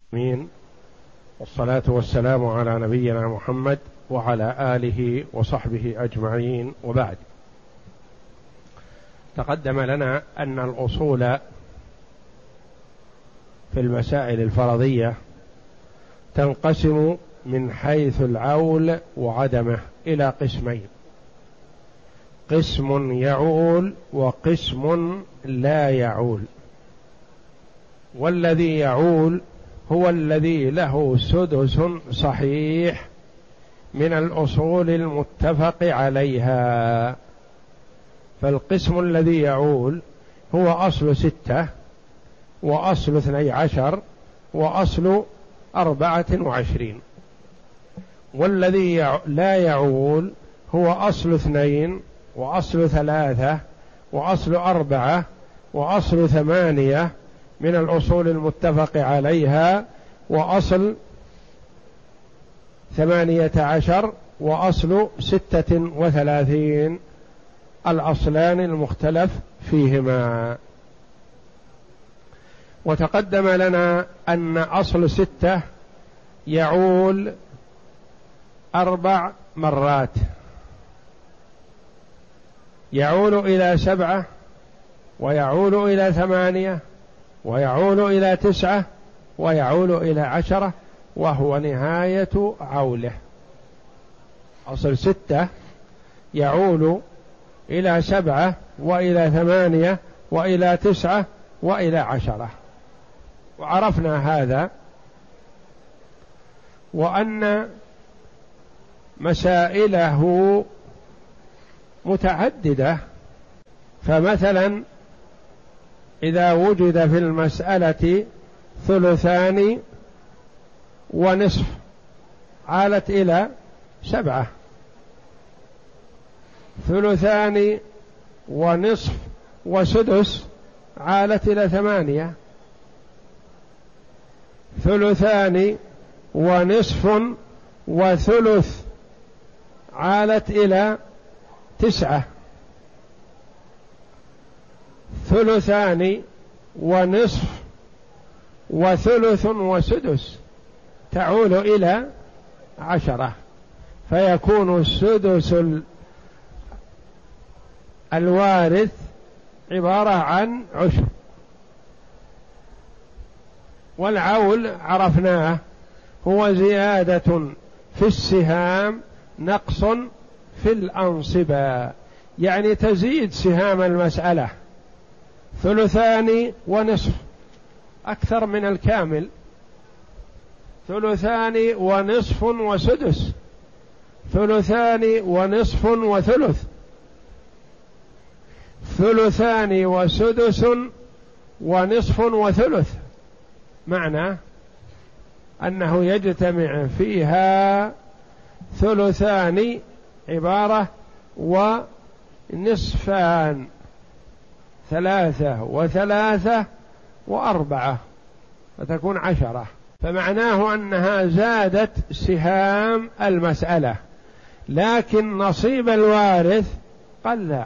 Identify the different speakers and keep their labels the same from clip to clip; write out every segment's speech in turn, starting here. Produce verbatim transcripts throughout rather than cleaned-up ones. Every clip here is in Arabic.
Speaker 1: مين والصلاة والسلام على نبينا محمد وعلى آله وصحبه أجمعين، وبعد. تقدم لنا أن الأصول في المسائل الفرضية تنقسم من حيث العول وعدمه إلى قسمين: قسم يعول وقسم لا يعول. والذي يعول هو الذي له سدس صحيح من الأصول المتفق عليها. فالقسم الذي يعول هو أصل ستة وأصل اثني عشر وأصل أربعة وعشرين. والذي لا يعول هو أصل اثنين وأصل ثلاثة وأصل أربعة وأصل ثمانية من الأصول المتفق عليها، وأصل ثمانية عشر وأصل ستة وثلاثين، الأصلان المختلف فيهما. وتقدم لنا أن أصل ستة يعول أربع مرات، يعول إلى سبعة ويعول إلى ثمانية ويعول إلى تسعة ويعول إلى عشرة، وهو نهاية عوله. أصل ستة يعول إلى سبعة وإلى ثمانية وإلى تسعة وإلى عشرة، وعرفنا هذا، وأن مسائله متعددة. فمثلا إذا وجد في المسألة ثلثان ونصف عالت إلى سبعة، ثلثان ونصف وسدس عالت إلى ثمانية، ثلثان ونصف وثلث عالت إلى تسعة، ثلثان ونصف وثلث وسدس تعول إلى عشرة، فيكون السدس الوارث عبارة عن عشر. والعول عرفناه هو زيادة في السهام نقص في الأنصبة، يعني تزيد سهام المسألة ثلثان ونصف أكثر من الكامل، ثلثان ونصف وسدس، ثلثان ونصف وثلث، ثلثان وسدس ونصف وثلث، معنى أنه يجتمع فيها ثلثان عبارة ونصفان، ثلاثة وثلاثة وأربعة، فتكون عشرة. فمعناه أنها زادت سهام المسألة، لكن نصيب الوارث قل،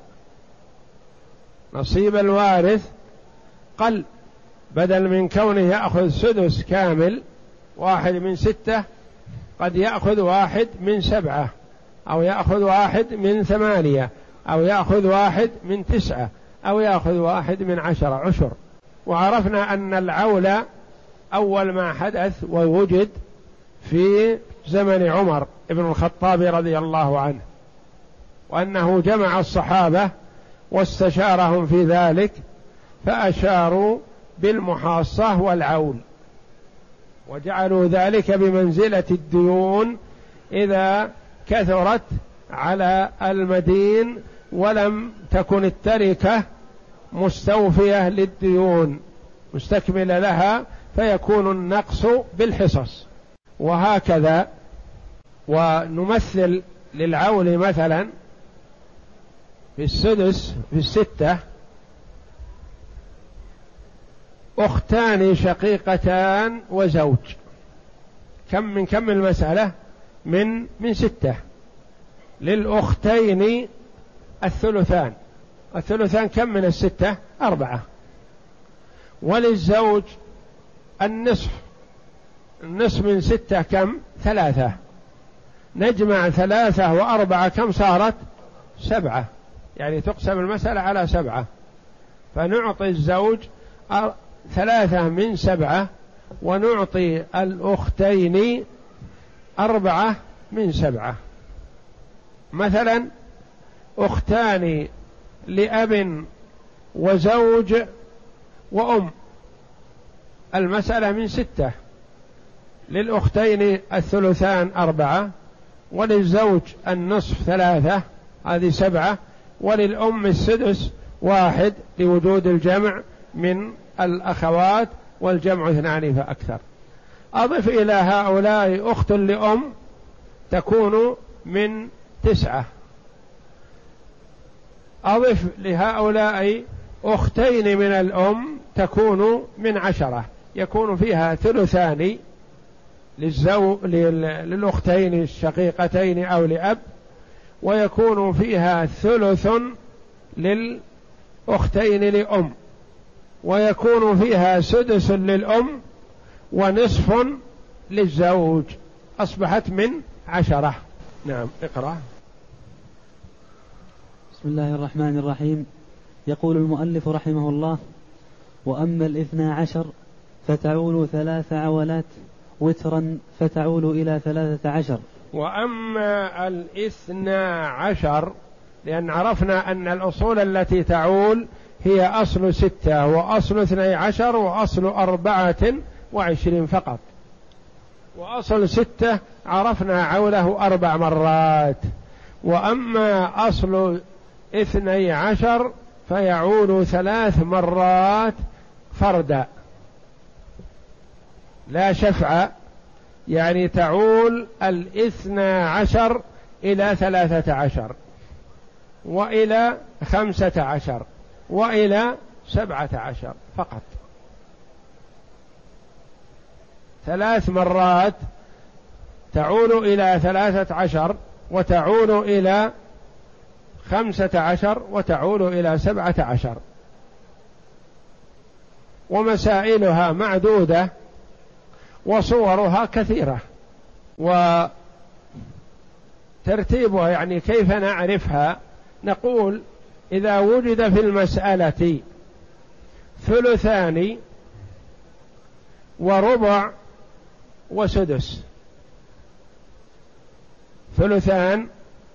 Speaker 1: نصيب الوارث قل، بدل من كونه يأخذ سدس كامل واحد من ستة قد يأخذ واحد من سبعة، أو يأخذ واحد من ثمانية، أو يأخذ واحد من تسعة، أو يأخذ واحد من عشرة، عشر. وعرفنا أن العول أول ما حدث ووجد في زمن عمر بن الخطاب رضي الله عنه، وأنه جمع الصحابة واستشارهم في ذلك، فأشاروا بالمحاصة والعول، وجعلوا ذلك بمنزلة الديون إذا كثرت على المدين ولم تكن التركة مستوفية للديون مستكملة لها، فيكون النقص بالحصص. وهكذا. ونمثل للعول مثلا في السدس في الستة أختان شقيقتان وزوج، كم من كم المسألة؟ من من ستة. للأختين الثلثان، الثلثان كم من الستة؟ أربعة. وللزوج النصف، النصف من ستة كم؟ ثلاثة. نجمع ثلاثة وأربعة كم صارت؟ سبعة، يعني تقسم المسألة على سبعة، فنعطي الزوج ثلاثة من سبعة، ونعطي الأختين أربعة من سبعة. مثلا أختان لأب وزوج وأم، المسألة من ستة، للأختين الثلثان أربعة، وللزوج النصف ثلاثة، هذه سبعة، وللأم السدس واحد لوجود الجمع من الأخوات، والجمع اثنان فأكثر. أضف إلى هؤلاء أخت لأم تكون من تسعة، أضف لهؤلاء أختين من الأم تكون من عشرة، يكون فيها ثلثان للزو... للأختين الشقيقتين أو لأب، ويكون فيها ثلث للأختين لأم، ويكون فيها سدس للأم، ونصف للزوج، أصبحت من عشرة. نعم، اقرأ.
Speaker 2: بسم الله الرحمن الرحيم. يقول المؤلف رحمه الله: وأما الاثنى عشر فتعول ثلاث عولات وترا فتعول إلى ثلاثة عشر.
Speaker 1: وأما الاثنى عشر، لأن عرفنا أن الأصول التي تعول هي أصل ستة وأصل اثني عشر وأصل أربعة وعشرين فقط، وأصل ستة عرفنا عوله أربع مرات. وأما أصل اثني عشر فيعول ثلاث مرات فردا لا شفع، يعني تعول الاثنى عشر إلى ثلاثة عشر وإلى خمسة عشر وإلى سبعة عشر فقط، ثلاث مرات تعول إلى ثلاثة عشر وتعول إلى خمسة عشر وتعول إلى سبعة عشر. ومسائلها معدودة وصورها كثيرة، وترتيبها يعني كيف نعرفها؟ نقول إذا وجد في المسألة ثلثان وربع وسدس، ثلثان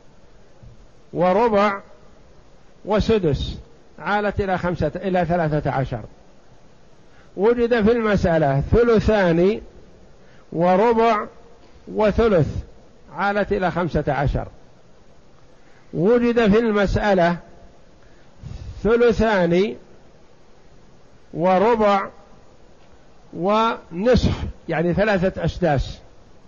Speaker 1: وربع وسدس عالت إلى خمسة إلى ثلاثة عشر. وجد في المسألة ثلثان وربع وثلث عالت إلى خمسة عشر. وجد في المسألة ثلثان وربع ونصف، يعني ثلاثة أسداس،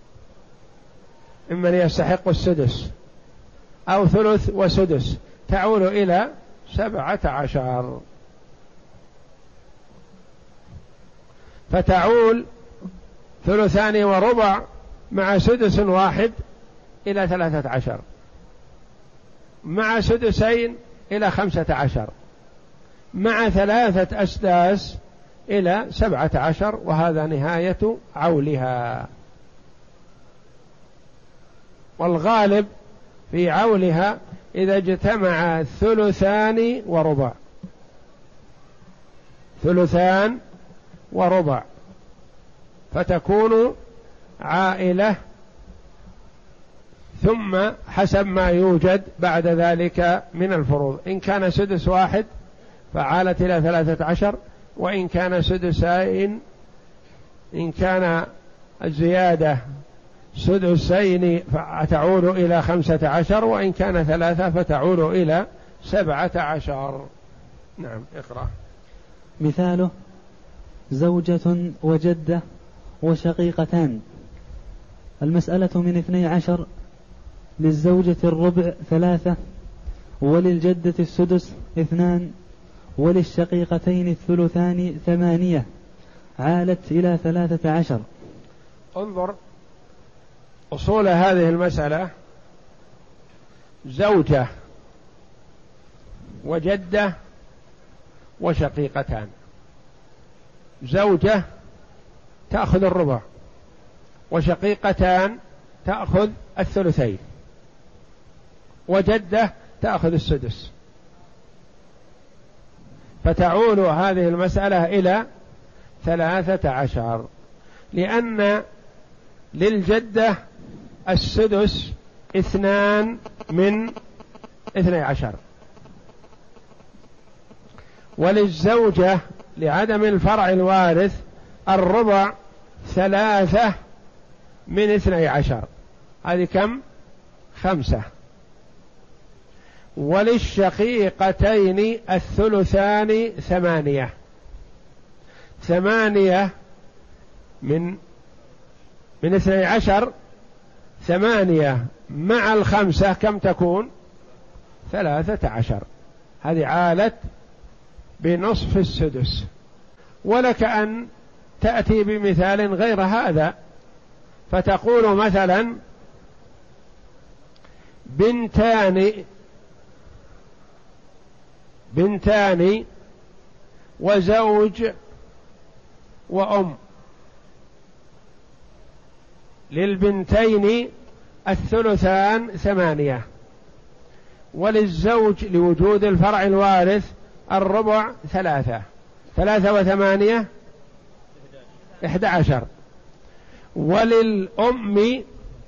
Speaker 1: إمن يستحق السدس أو ثلث وسدس، تعول إلى سبعة عشر. فتعول ثلثان وربع مع سدس واحد إلى ثلاثة عشر، مع سدسين إلى خمسة عشر، مع ثلاثة أسداس إلى سبعة عشر، وهذا نهاية عولها. والغالب في عولها إذا اجتمع ثلثان وربع، ثلثان وربع، فتكون عائلة، ثم حسب ما يوجد بعد ذلك من الفروض، إن كان سدس واحد فعالت إلى ثلاثة عشر، وإن كان سدسين، إن كان الزيادة سدسين فتعود إلى خمسة عشر، وإن كان ثلاثة فتعود إلى سبعة عشر. نعم، اقرأ.
Speaker 2: مثاله: زوجة وجدة وشقيقتان. المسألة من اثني عشر، للزوجة الربع ثلاثة، وللجدة السدس اثنان، وللشقيقتين الثلثان ثمانية، عالت إلى ثلاثة عشر.
Speaker 1: انظر أصول هذه المسألة: زوجة وجدة وشقيقتان. زوجة تأخذ الربع وشقيقتان تأخذ الثلثين، وجدة تأخذ السدس، فتعول هذه المسألة إلى ثلاثة عشر، لأن للجدة السدس اثنان من اثني عشر، وللزوجة لعدم الفرع الوارث الربع ثلاثة من اثني عشر، هذه كم؟ خمسة. وللشقيقتين الثلثان ثمانية، ثمانية من من اثني عشر، ثمانية مع الخمسة كم تكون؟ ثلاثة عشر، هذه عالت بنصف السدس. ولك أن تأتي بمثال غير هذا، فتقول مثلا بنتان بنتان وزوج وأم، للبنتين الثلثان ثمانية، وللزوج لوجود الفرع الوارث الربع ثلاثة، ثلاثة وثمانية إحدى عشر، وللأم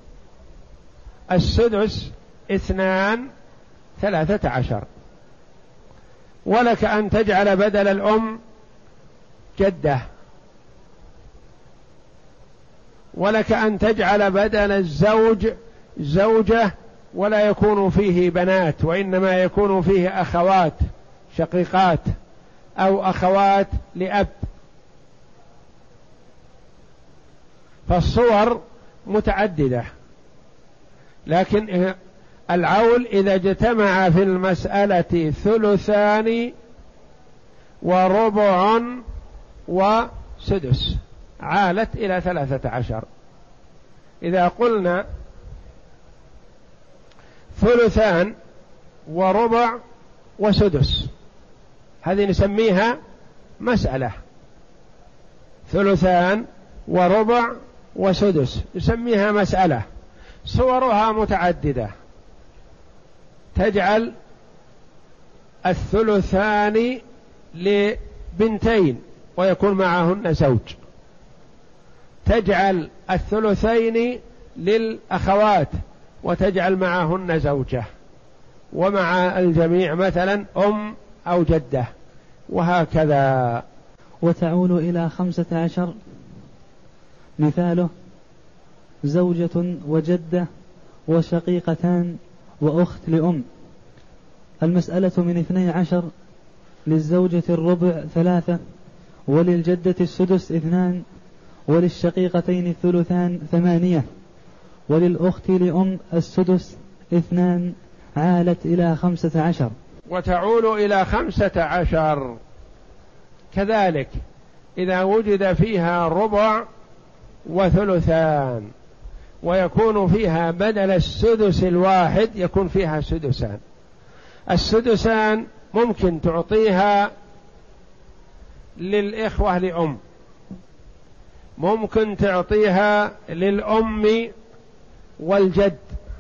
Speaker 1: السدس اثنان ثلاثة عشر. ولك أن تجعل بدل الأم جدة، ولك أن تجعل بدل الزوج زوجة ولا يكون فيه بنات، وإنما يكون فيه أخوات شقيقات أو أخوات لأب. فالصور متعددة، لكن العول إذا اجتمع في المسألة ثلثان وربع وسدس عالت إلى ثلاثة عشر. إذا قلنا ثلثان وربع وسدس، هذه نسميها مسألة، ثلثان وربع وسدس نسميها مسألة، صورها متعددة. تجعل الثلثان لبنتين ويكون معهن زوج، تجعل الثلثين للأخوات وتجعل معهن زوجة، ومع الجميع مثلا أم أو جدة، وهكذا.
Speaker 2: وتعول إلى خمسة عشر. مثاله زوجة وجدة وشقيقتان وأخت لأم. المسألة من اثني عشر، للزوجة الربع ثلاثة، وللجدة السدس اثنان، وللشقيقتين الثلثان ثمانية، وللأخت لأم السدس اثنان، عالت إلى خمسة عشر.
Speaker 1: وتعول إلى خمسة عشر كذلك إذا وجد فيها ربع وثلثان، ويكون فيها بدل السدس الواحد يكون فيها سدسان. السدسان ممكن تعطيها للإخوة لأم، ممكن تعطيها للأم والجد،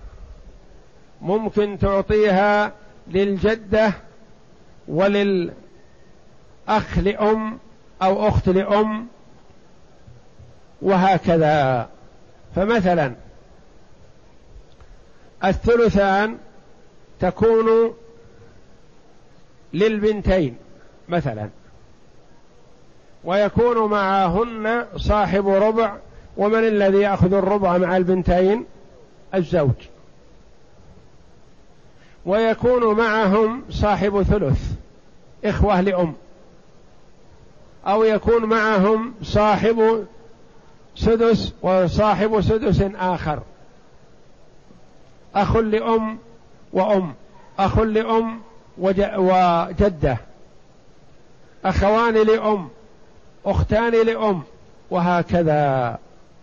Speaker 1: ممكن تعطيها للجدة وللأخ لأم أو أخت لأم، وهكذا. فمثلا الثلثان تكون للبنتين مثلا، ويكون معهن صاحب ربع، ومن الذي يأخذ الربع مع البنتين؟ الزوج. ويكون معهم صاحب ثلث إخوة لأم، أو يكون معهم صاحب سدس وصاحب سدس آخر، أخ لأم وأم، أخ لأم وجدة، أخوان لأم، أختان لأم، وهكذا.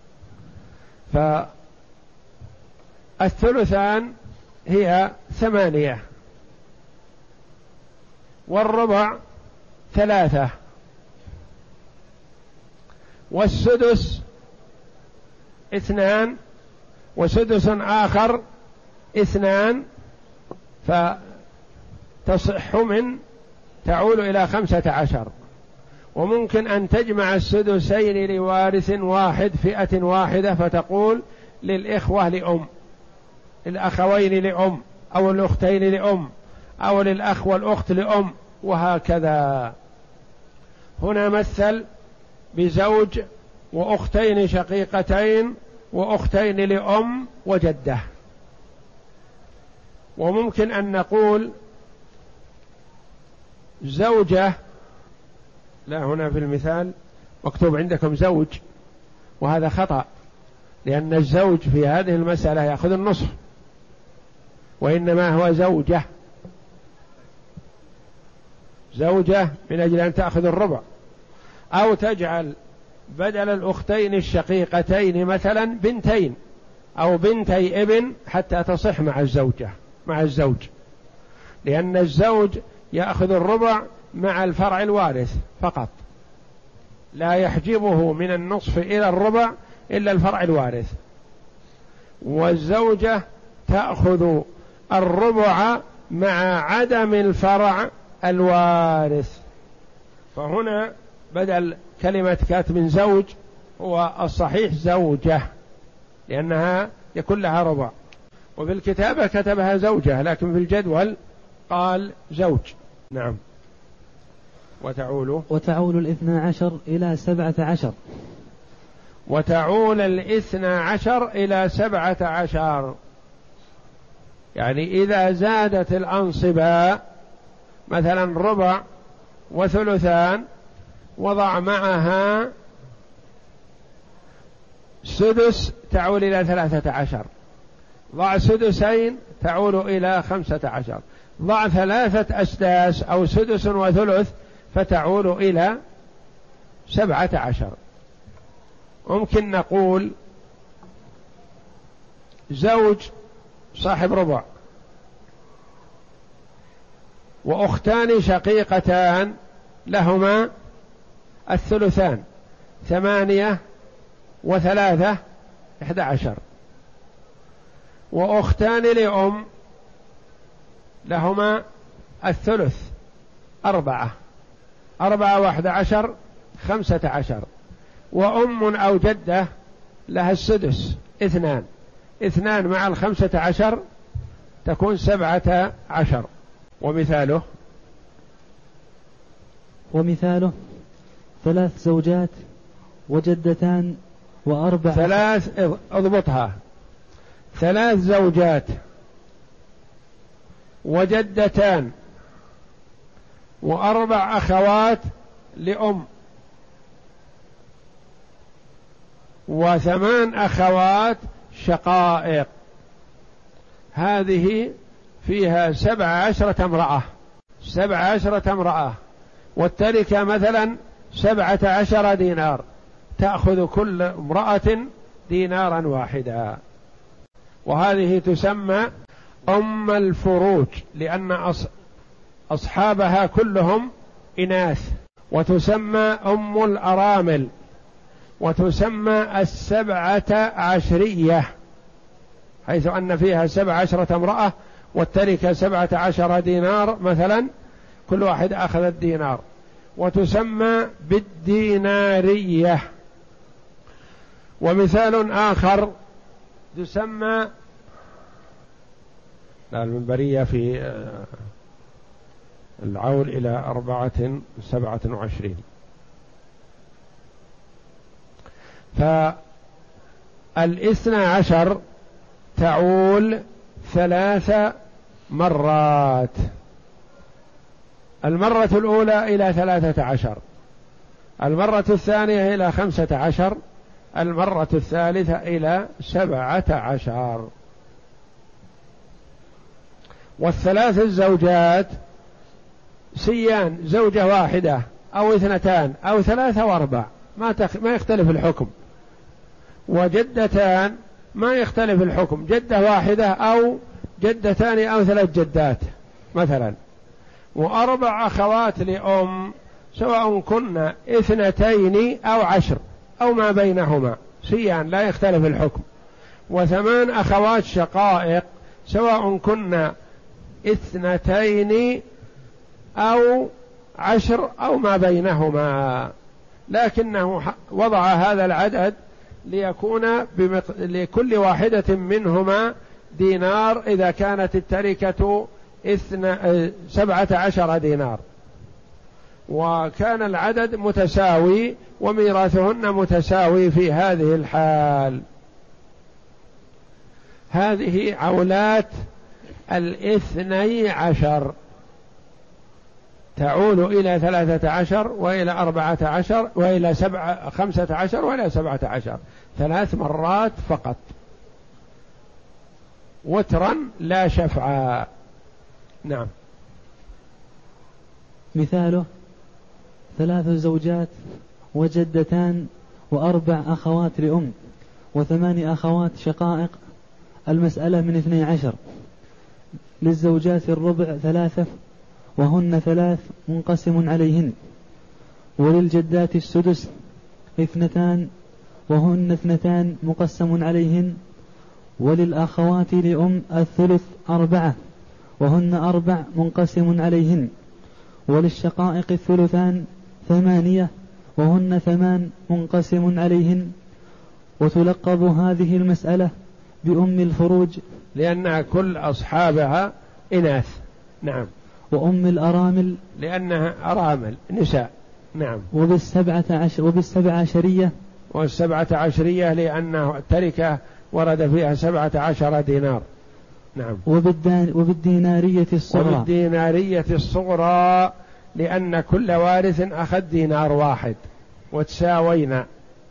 Speaker 1: فالثلثان هي ثمانية، والربع ثلاثة، والسدس اثنان وسدس آخر اثنان، فتصح من تعول إلى خمسة عشر. وممكن أن تجمع السدسين لوارث واحد فئة واحدة، فتقول للإخوة لأم، الأخوين لأم، أو الأختين لأم، أو للأخ والأخت لأم، وهكذا. هنا مثل بزوج وأختين شقيقتين وأختين لأم وجدة. وممكن أن نقول زوجة، لا هنا في المثال مكتوب عندكم زوج، وهذا خطأ، لأن الزوج في هذه المسألة يأخذ النصف، وإنما هو زوجة، زوجة من أجل أن تأخذ الربع. أو تجعل بدل الأختين الشقيقتين مثلا بنتين أو بنتي ابن حتى تصح مع الزوجة مع الزوج، لأن الزوج يأخذ الربع مع الفرع الوارث فقط، لا يحجبه من النصف إلى الربع إلا الفرع الوارث، والزوجة تأخذ الربع مع عدم الفرع الوارث. فهنا بدل كلمة كاتب زوج هو الصحيح زوجة، لأنها يكون لها ربع، وفي الكتابة كتبها زوجة، لكن في الجدول قال زوج. نعم. وتعول
Speaker 2: وتعول الاثنى عشر إلى سبعة عشر.
Speaker 1: وتعول الاثنى عشر إلى سبعة عشر، يعني إذا زادت الأنصبة مثلا ربع وثلثان، وضع معها سدس تعول إلى ثلاثة عشر، ضع سدسين تعول إلى خمسة عشر، ضع ثلاثة أسداس أو سدس وثلث فتعول إلى سبعة عشر. ممكن نقول زوج صاحب ربع وأختان شقيقتان لهما الثلثان، ثمانية وثلاثة إحدى عشر، وأختان لأم لهما الثلث، أربعة، أربعة واحد عشر خمسة عشر، وأم أو جدة لها السدس، اثنان، اثنان مع الخمسة عشر تكون سبعة عشر. ومثاله
Speaker 2: ومثاله ثلاث زوجات وجدتان وأربع،
Speaker 1: ثلاث، اضبطها، ثلاث زوجات وجدتان وأربع أخوات لأم وثمان أخوات شقائق، هذه فيها سبع عشرة امرأة، سبع عشرة امرأة، والتركة مثلا سبعة عشر دينار، تأخذ كل امرأة دينارا واحدا، وهذه تسمى أم الفروج، لأن أصحابها كلهم إناث، وتسمى أم الأرامل، وتسمى السبعة عشرية، حيث أن فيها سبع عشرة امرأة والتركة سبعة عشر دينار مثلا، كل واحد أخذ الدينار، وتسمى بالدينارية. ومثال آخر تسمى لا المنبرية في العول إلى أربعة سبعة وعشرين. فالاثنى عشر تعول ثلاث مرات، المرة الأولى إلى ثلاثة عشر، المرة الثانية إلى خمسة عشر، المرة الثالثة إلى سبعة عشر. والثلاث الزوجات سيان، زوجة واحدة أو اثنتان أو ثلاثة وأربع، ما, تخ... ما يختلف الحكم. وجدتان ما يختلف الحكم، جدة واحدة أو جدتان أو ثلاث جدات مثلا. وأربع أخوات لأم، سواء كنا اثنتين أو عشر أو ما بينهما، سيان لا يختلف الحكم، وثمان أخوات شقائق سواء كنا اثنتين أو عشر أو ما بينهما، لكنه وضع هذا العدد ليكون بمق... لكل واحدة منهما دينار إذا كانت التركة اثن... سبعة عشر دينار، وكان العدد متساوي وميراثهن متساوي في هذه الحال. هذه عولات الاثني عشر تعول إلى ثلاثة عشر وإلى أربعة عشر وإلى سبعة خمسة عشر وإلى سبعة عشر، ثلاث مرات فقط، وترا لا شفعا. نعم.
Speaker 2: مثاله ثلاث زوجات وجدتان وأربع أخوات لأم وثمان أخوات شقائق. المسألة من اثني عشر. للزوجات الربع ثلاثة وهن ثلاث منقسم عليهن، وللجدات السدس اثنتان وهن اثنتان مقسم عليهن، وللأخوات لأم الثلث أربعة وهن أربع منقسم عليهن، وللشقائق الثلثان ثمانية وهن ثمان منقسم عليهن. وتلقب هذه المسألة بأم الفروج
Speaker 1: لأنها كل أصحابها إناث. نعم.
Speaker 2: وأم الأرامل
Speaker 1: لأنها أرامل نساء. نعم.
Speaker 2: وبالسبعة عشر وبالسبعة عشرية
Speaker 1: والسبعة عشرية لأنه التركة ورد فيها سبعة عشر دينار. نعم.
Speaker 2: وبالدينارية الصغرى
Speaker 1: وبالدينارية الصغرى لأن كل وارث أخذ دينار واحد وتساوينا.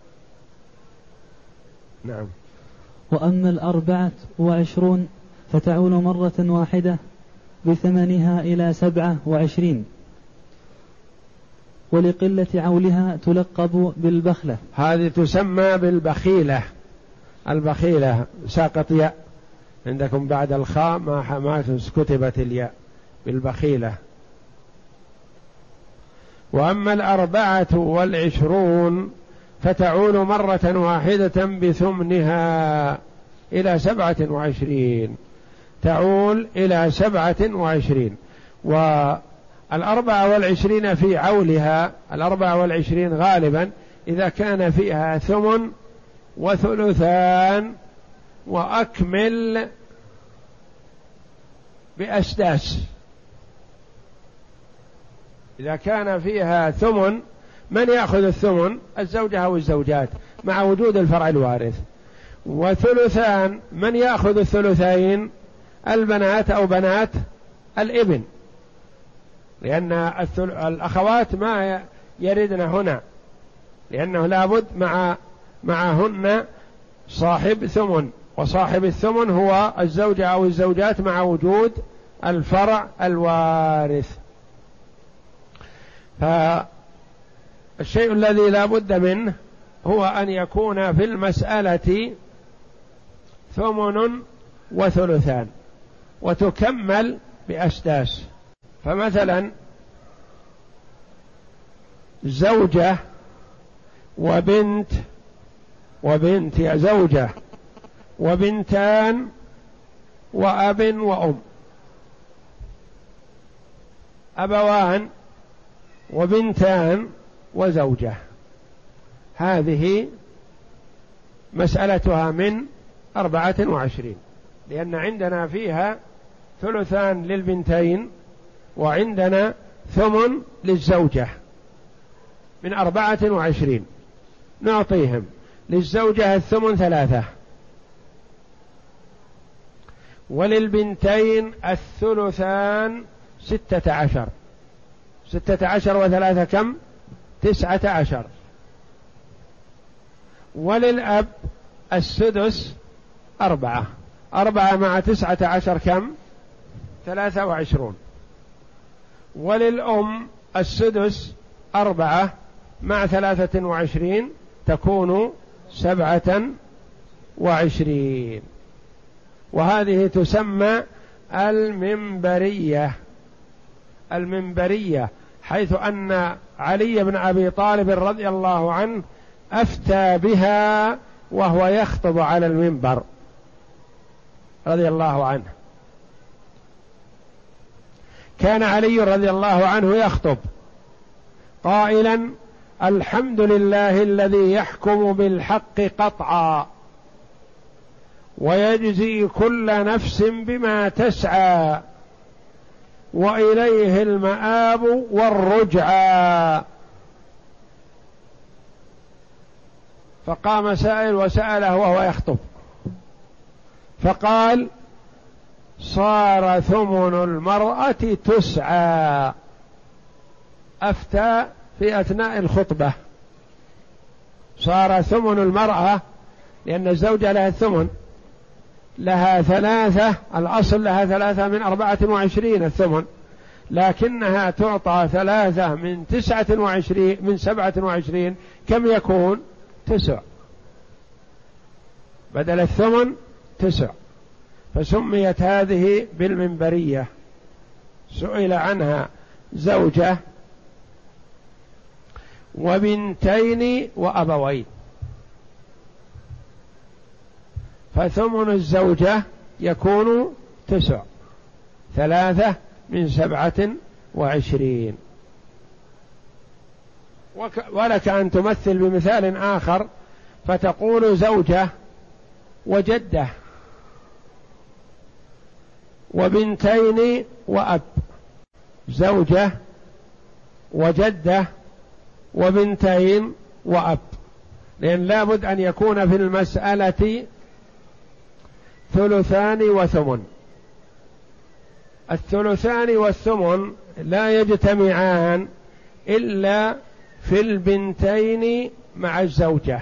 Speaker 1: نعم.
Speaker 2: وأما الأربعة وعشرون فتعول مرة واحدة بثمنها إلى سبعة وعشرين، ولقلة عولها تلقب بالبخلة.
Speaker 1: هذه تسمى بالبخيلة. البخيلة ساقط ياء عندكم بعد الخاء ما ما كتبت الياء، بالبخيلة. وأما الأربعة والعشرون فتعول مرة واحدة بثمنها إلى سبعة وعشرين، تعول إلى سبعة وعشرين. والأربعة والعشرين في عولها، الأربعة والعشرين غالبا إذا كان فيها ثمن وثلثان وأكمل بأسداس. إذا كان فيها ثمن من يأخذ الثمن؟ الزوجة أو الزوجات مع وجود الفرع الوارث. وثلثان من يأخذ الثلثين؟ البنات أو بنات الابن، لأن الأخوات ما يردن هنا، لأنه لابد مع معهن صاحب ثمن، وصاحب الثمن هو الزوجة أو الزوجات مع وجود الفرع الوارث. فالشيء الذي لا بد منه هو أن يكون في المسألة ثمن وثلثان وتكمل بأسداس. فمثلا زوجة وبنت وبنت يا زوجة وبنتان وأب وأم، أبوان وبنتان وزوجة، هذه مسألتها من أربعة وعشرين، لأن عندنا فيها ثلثان للبنتين وعندنا ثمن للزوجة من أربعة وعشرين. نعطيهم للزوجة الثمن ثلاثة، وللبنتين الثلثان ستة عشر. ستة عشر وثلاثة كم؟ تسعة عشر. وللأب السدس أربعة، أربعة مع تسعة عشر كم؟ ثلاثة وعشرون. وللأم السدس أربعة مع ثلاثة وعشرين تكون سبعة وعشرين. وهذه تسمى المنبرية. المنبرية حيث أن علي بن أبي طالب رضي الله عنه أفتى بها وهو يخطب على المنبر رضي الله عنه. كان علي رضي الله عنه يخطب قائلا: الحمد لله الذي يحكم بالحق قطعا ويجزي كل نفس بما تسعى وإليه المآب والرجعى. فقام سائل وسأله وهو يخطب فقال: صار ثمن المرأة تسعى. أفتى في أثناء الخطبة. صار ثمن المرأة، لأن الزوجة لها الثمن، لها ثلاثة، الأصل لها ثلاثة من أربعة وعشرين الثمن، لكنها تعطى ثلاثة من تسعة وعشرين من سبعة وعشرين. كم يكون؟ تسع، بدل الثمن تسع. فسميت هذه بالمنبرية. سئل عنها زوجة وبنتين وأبوين. فثمن الزوجة يكون تسع، ثلاثة من سبعة وعشرين. ولك أن تمثل بمثال آخر فتقول زوجة وجدة وبنتين وأب. زوجة وجدة وبنتين وأب، لأن لابد أن يكون في المسألة ثلثان وثمن. الثلثان والثمن لا يجتمعان إلا في البنتين مع الزوجة،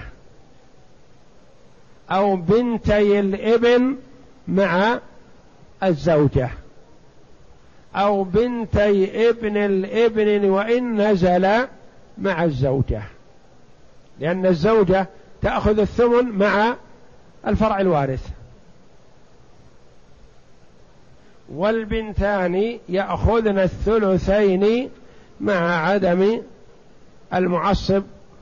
Speaker 1: أو بنتي الابن مع الزوجة، أو بنتي ابن الابن وإن نزل مع الزوجة، لأن الزوجة تأخذ الثمن مع الفرع الوارث، والبنتان يأخذن الثلثين مع عدم المعصب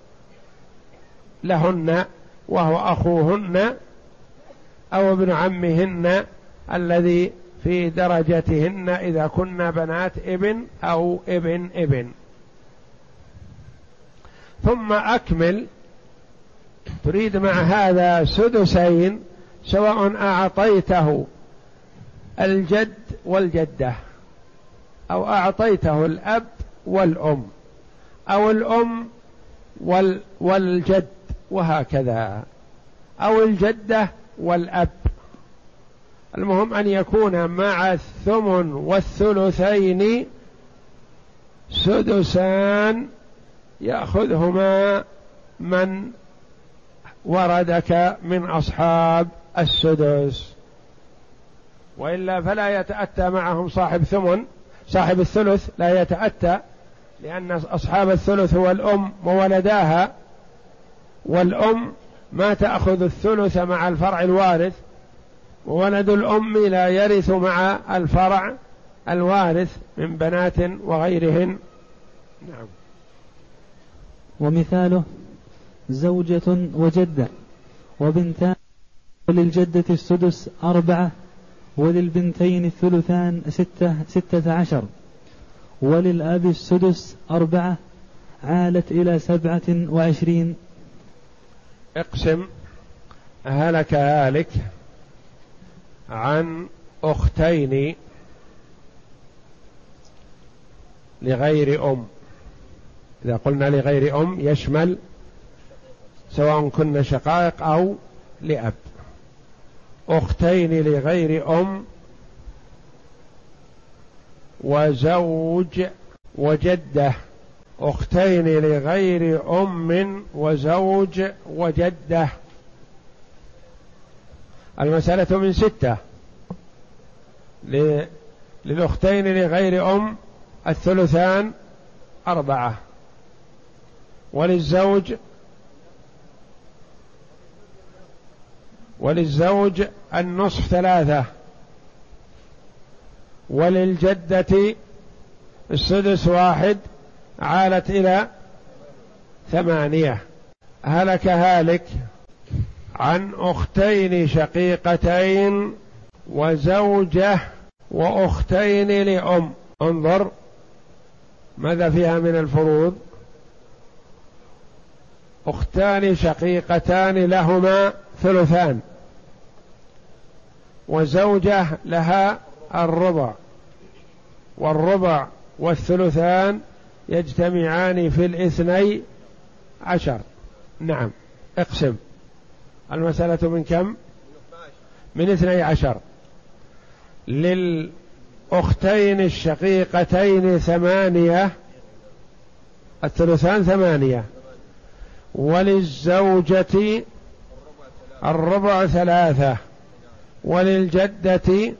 Speaker 1: لهن وهو أخوهن أو ابن عمهن الذي في درجتهن إذا كن بنات ابن أو ابن ابن. ثم أكمل، تريد مع هذا سدسين، سواء أعطيته الجد والجدة أو أعطيته الأب والأم أو الأم وال والجد وهكذا، أو الجدة والأب. المهم أن يكون مع الثمن والثلثين سدسان يأخذهما من وردك من أصحاب السدس، وإلا فلا يتأتى معهم صاحب ثمن، صاحب الثلث لا يتأتى، لأن أصحاب الثلث هو الأم وولداها، والأم ما تأخذ الثلث مع الفرع الوارث، وولد الأم لا يرث مع الفرع الوارث من بنات وغيرهن. نعم.
Speaker 2: ومثاله زوجة وجدة وبنتان، وللجدة السدس أربعة، وللبنتين الثلثان ستة ستة عشر، وللأب السدس أربعة، عالت إلى سبعة وعشرين.
Speaker 1: اقسم هلك هالك عن أختين لغير أم. إذا قلنا لغير أم يشمل سواء كنا شقائق أو لأب. أختين لغير أم وزوج وجدة. أختين لغير أم وزوج وجدة. المسألة من ستة. للأختين لغير أم الثلثان أربعة، وللزوج وللزوج النصف ثلاثة، وللجدة السدس واحد، عالت إلى ثمانية. هلك هالك عن أختين شقيقتين وزوجة وأختين لأم. انظر ماذا فيها من الفروض. أختان شقيقتان لهما ثلثان، وزوجة لها الربع، والربع والثلثان يجتمعان في الاثني عشر. نعم، اقسم المسألة من كم؟ من اثني عشر. للأختين الشقيقتين ثمانية، الثلثان ثمانية، وللزوجة الربع ثلاثة، وللجدة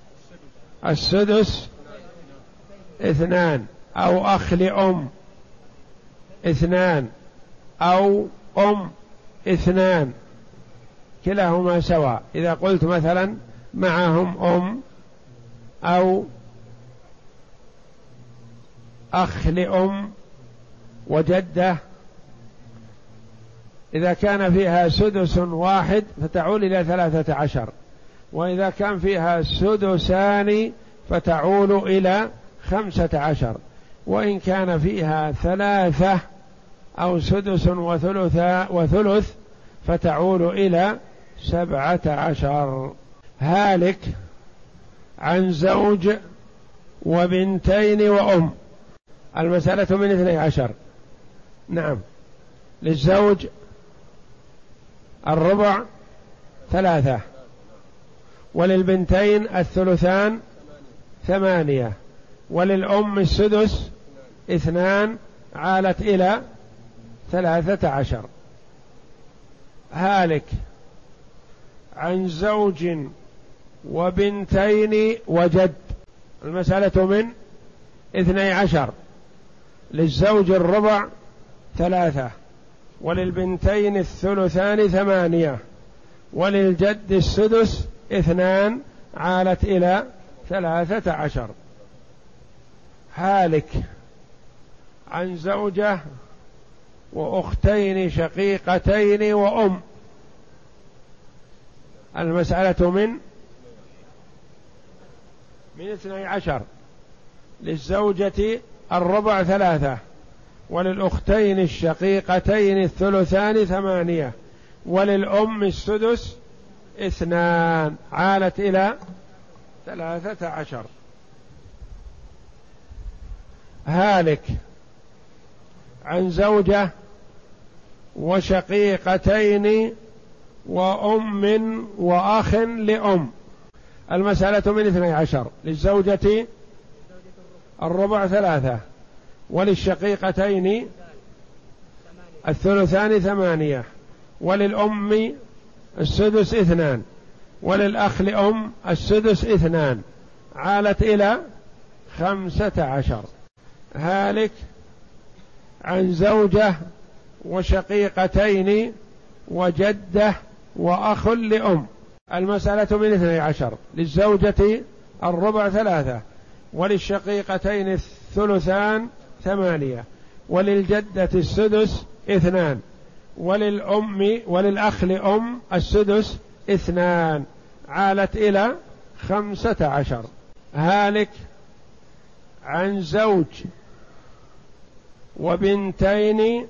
Speaker 1: السدس اثنان، أو أخ لأم اثنان، أو أم اثنان، كلاهما سواء. إذا قلت مثلا معهم أم أو أخ لأم وجدة، إذا كان فيها سدس واحد فتعول إلى ثلاثة عشر، وإذا كان فيها سدسان فتعول إلى خمسة عشر، وإن كان فيها ثلاثة أو سدس وثلث وثلث فتعول إلى سبعة عشر. هالك عن زوج وبنتين وأم. المسألة من اثني عشر. نعم، للزوج الربع ثلاثة، وللبنتين الثلثان ثمانية، وللأم السدس اثنان، عالت إلى ثلاثة عشر. هالك عن زوج وبنتين وجد. المسألة من اثني عشر. للزوج الربع ثلاثة، وللبنتين الثلثان ثمانية، وللجد السدس اثنان، عالت إلى ثلاثة عشر. هالك عن زوجة وأختين شقيقتين وأم. المسألة من من اثني عشر. للزوجة الربع ثلاثة، وللأختين الشقيقتين الثلثان ثمانية، وللأم السدس اثنان، عالت إلى ثلاثة عشر. هالك عن زوجة وشقيقتين وأم وأخ لأم. المسألة من اثني عشر. للزوجة الربع ثلاثة، وللشقيقتين الثلثان ثمانية، وللأم السدس اثنان، وللأخ لأم السدس اثنان، عالت إلى خمسة عشر. هالك عن زوجة وشقيقتين وجدة وأخ لأم. المسألة من اثني عشر. للزوجة الربع ثلاثة، وللشقيقتين الثلثان ثمانية، وللجدة السدس اثنان، وللأم وللأخ لأم السدس اثنان، عالت إلى خمسة عشر. هالك عن زوج وبنتين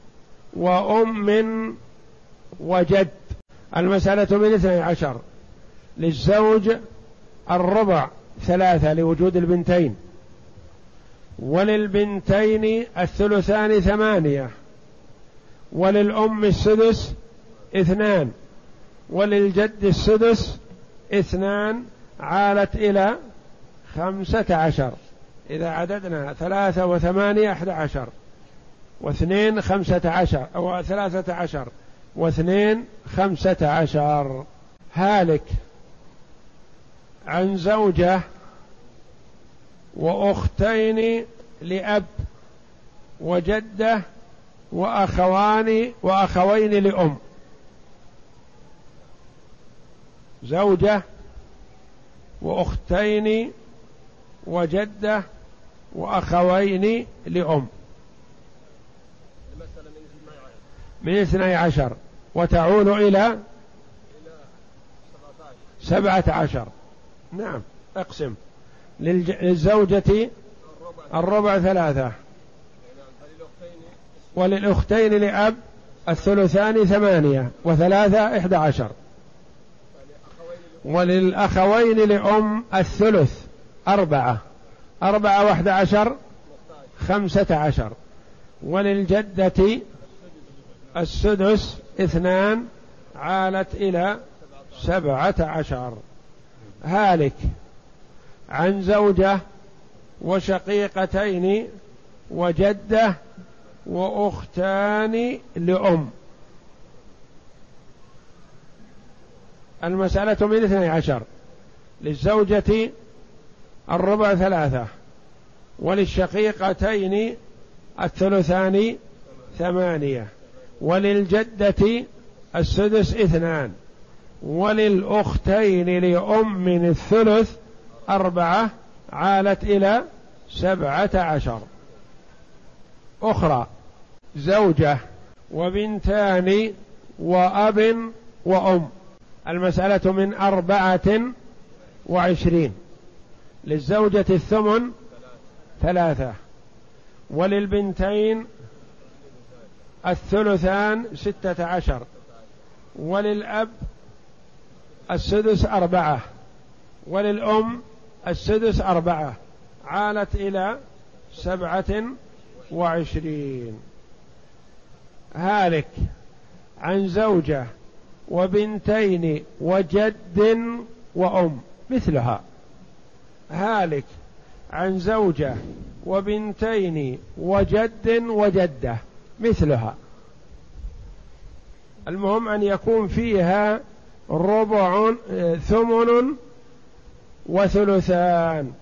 Speaker 1: وأم وجد. المسألة من اثني عشر. للزوج الربع ثلاثة لوجود البنتين، وللبنتين الثلثان ثمانية، وللأم السدس اثنان، وللجد السدس اثنان، عالت إلى خمسة عشر. إذا عددنا ثلاثة وثمانية أحد عشر، واثنين خمسة عشر، أو ثلاثة عشر، واثنين خمسة عشر. هالك عن زوجة وأختين لأب وجدة وأخوان وأخوين لأم. زوجة وأختين وجدة وأخوين لأم. من اثني عشر. وتعول إلى سبعة عشر. نعم اقسم. للزوجة الربع ثلاثة، وللأختين لأب الثلثان ثمانية، وثلاثة إحدى عشر، وللأخوين لأم الثلث أربعة، أربعة واحد عشر خمسة عشر، وللجدة السدس اثنان عالت إلى سبعة عشر. هالك عن زوجة وشقيقتين وجدة وأختان لأم. المسألة من اثني عشر. للزوجة الربع ثلاثة، وللشقيقتين الثلثان ثمانية، وللجدة السدس اثنان، وللأختين لأم من الثلث أربعة عالت إلى سبعة عشر. أخرى زوجة وبنتان وأب وأم. المسألة من أربعة وعشرين. للزوجة الثمن ثلاثة، وللبنتين الثلثان ستة عشر، وللأب السدس أربعة، وللأم السدس أربعة، عالت إلى سبعة وعشرين. هالك عن زوجة وبنتين وجد وأم مثلها. هالك عن زوجة وبنتين وجد وجدة مثلها. المهم أن يكون فيها ربع ثمن وثلثان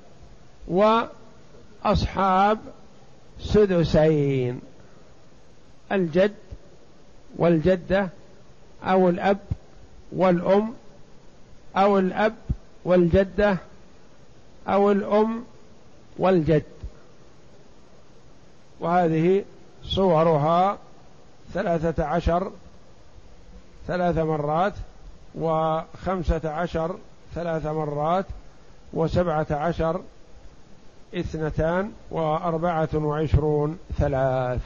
Speaker 1: وأصحاب سدسين، الجد والجدة أو الأب والأم أو الأب والجدة أو الأم والجد. وهذه صورها ثلاثة عشر ثلاث مرات، وخمسة عشر ثلاث مرات، وسبعة عشر اثنتان، وأربعة وعشرون ثلاث.